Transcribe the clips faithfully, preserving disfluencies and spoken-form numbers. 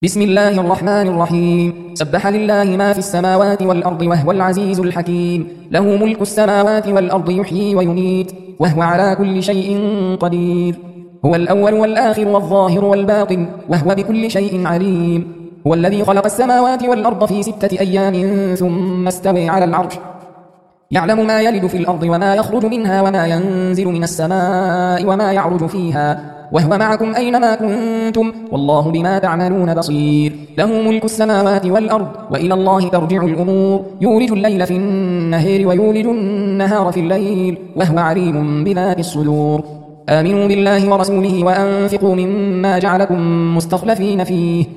بسم الله الرحمن الرحيم. سبح لله ما في السماوات والأرض وهو العزيز الحكيم. له ملك السماوات والأرض يحيي ويميت وهو على كل شيء قدير. هو الأول والآخر والظاهر والباطن وهو بكل شيء عليم. هو الذي خلق السماوات والأرض في ستة أيام ثم استوى على العرش يعلم ما يلد في الأرض وما يخرج منها وما ينزل من السماء وما يعرج فيها وهو معكم أينما كنتم والله بما تعملون بصير. له ملك السماوات والأرض وإلى الله ترجع الأمور. يولج الليل في النهار ويولج النهار في الليل وهو عليم بذات الصدور. آمنوا بالله ورسوله وأنفقوا مما جعلكم مستخلفين فيه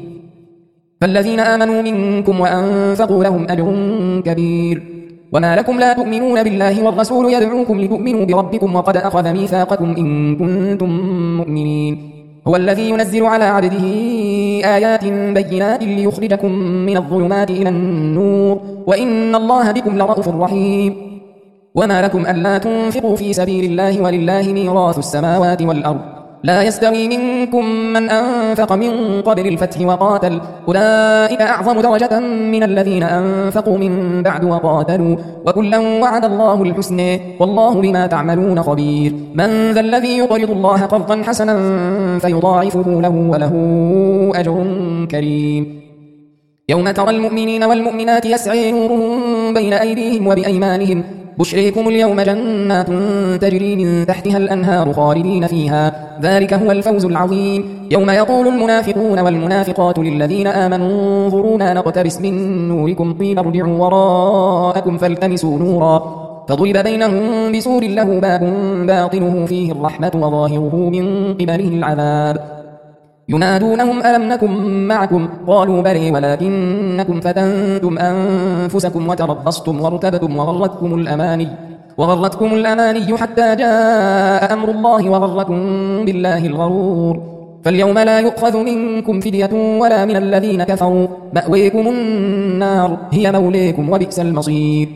فالذين آمنوا منكم وأنفقوا لهم أجر كبير. وما لكم لا تؤمنون بالله والرسول يدعوكم لتؤمنوا بربكم وقد أخذ ميثاقكم إن كنتم مؤمنين. هو الذي ينزل على عبده آيات بينات ليخرجكم من الظلمات إلى النور وإن الله بكم لرءوف رحيم. وما لكم ألا تنفقوا في سبيل الله ولله ميراث السماوات والأرض لا يستوي منكم من أنفق من قبل الفتح وقاتل أولئك أعظم درجة من الذين أنفقوا من بعد وقاتلوا وكلا وعد الله الحسنى والله بما تعملون خبير. من ذا الذي يقرض الله قرضا حسنا فيضاعفه له وله أجر كريم. يوم ترى المؤمنين والمؤمنات يسعي نورهم بين أيديهم وبأيمانهم بشريكم اليوم جنات تجري من تحتها الأنهار خالدين فيها ذلك هو الفوز العظيم. يوم يقول المنافقون والمنافقات للذين آمنوا انظرونا نقتبس من نوركم قيل ارجعوا وراءكم فالتمسوا نورا فضرب بينهم بسور له باب باطنه فيه الرحمة وظاهره من قبله العذاب. ينادونهم ألم نكن معكم قالوا بلى ولكنكم فتنتم أنفسكم وتربصتم وارتبتم وغرتكم الأماني وغرتكم الأماني حتى جاء أمر الله وغركم بالله الغرور. فاليوم لا يؤخذ منكم فدية ولا من الذين كفروا مأويكم النار هي موليكم وبئس المصير.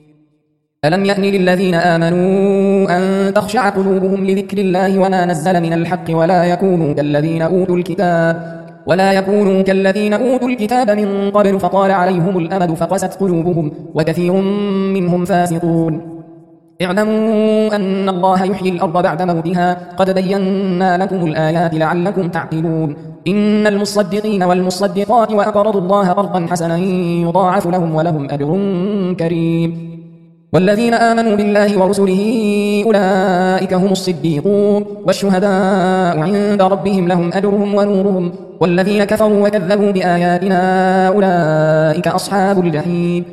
ألم يأن للذين آمنوا أن تخشع قلوبهم لذكر الله وما نزل من الحق ولا يكونوا كالذين أوتوا الكتاب ولا يكونوا كالذين أوتوا الكتاب من قبل فطال عليهم الأمد فقست قلوبهم وكثير منهم فاسقون. اعلموا أن الله يحيي الأرض بعد موتها قد بينا لكم الآيات لعلكم تعقلون. إن المصدقين والمصدقات وأقرضوا الله قرضا حسنا يضاعف لهم ولهم أجر كريم. والذين آمنوا بالله ورسله أولئك هم الصديقون والشهداء عند ربهم لهم أجرهم ونورهم والذين كفروا وكذبوا بآياتنا أولئك أصحاب الجحيم.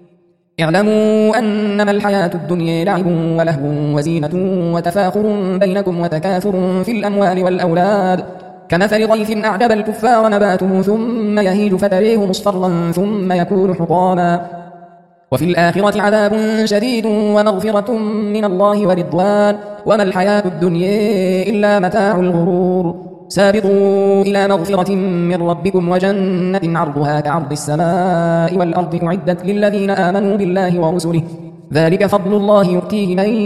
اعلموا أنما الحياة الدنيا لعب ولهو وزينة وتفاخر بينكم وتكاثر في الأموال والأولاد كمثل ضيف أعجب الكفار نباته ثم يهيج فتريه مصفرا ثم يكون حطاما وفي الآخرة عذاب شديد ومغفرة من الله ورضوان وما الحياة الدنيا إلا متاع الغرور. سابقوا إلى مغفرة من ربكم وجنة عرضها كعرض السماء والأرض أعدت للذين آمنوا بالله ورسله ذلك فضل الله يؤتيه من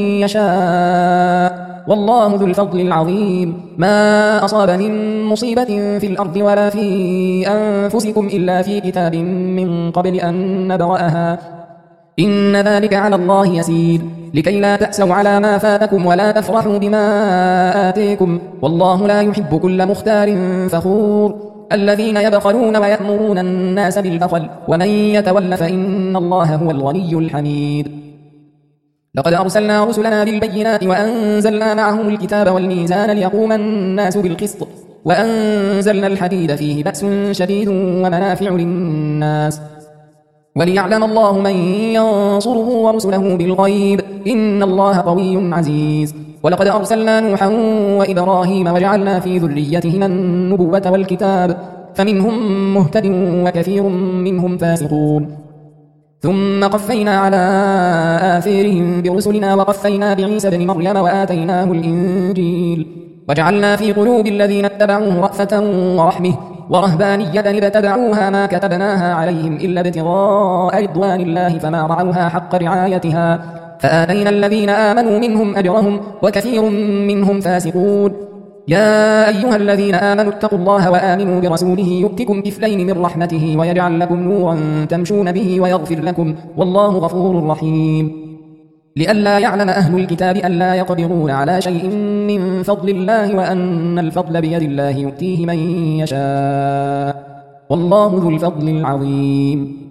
يشاء والله ذو الفضل العظيم. ما أصاب من مصيبة في الأرض ولا في أنفسكم إلا في كتاب من قبل أن نبرأها إن ذلك على الله يسير لكي لا تأسوا على ما فاتكم ولا تفرحوا بما آتيكم والله لا يحب كل مختال فخور. الذين يبخلون ويأمرون الناس بالبخل ومن يتول فإن الله هو الغني الحميد. لقد أرسلنا رسلنا بالبينات وأنزلنا معهم الكتاب والميزان ليقوم الناس بالقسط وأنزلنا الحديد فيه بأس شديد ومنافع للناس وليعلم الله من ينصره ورسله بالغيب إن الله قوي عزيز. ولقد أرسلنا نوحا وإبراهيم وجعلنا في ذريتهما النبوة والكتاب فمنهم مهتد وكثير منهم فاسقون. ثم قفينا على آثارهم برسلنا وقفينا بعيسى بن مريم وآتيناه الإنجيل وجعلنا في قلوب الذين اتبعوه رأفة ورحمة ورهبانية ابتدعوها ما كتبناها عليهم إلا ابتغاء رضوان الله فما رعوها حق رعايتها فآتينا الذين آمنوا منهم أجرهم وكثير منهم فاسقون. يا أيها الذين آمنوا اتقوا الله وآمنوا برسوله يؤتكم كفلين من رحمته ويجعل لكم نورا تمشون به ويغفر لكم والله غفور رحيم. لئلا يعلم أهل الكتاب ألا يقدرون على شيء من فضل الله وأن الفضل بيد الله يؤتيه من يشاء والله ذو الفضل العظيم.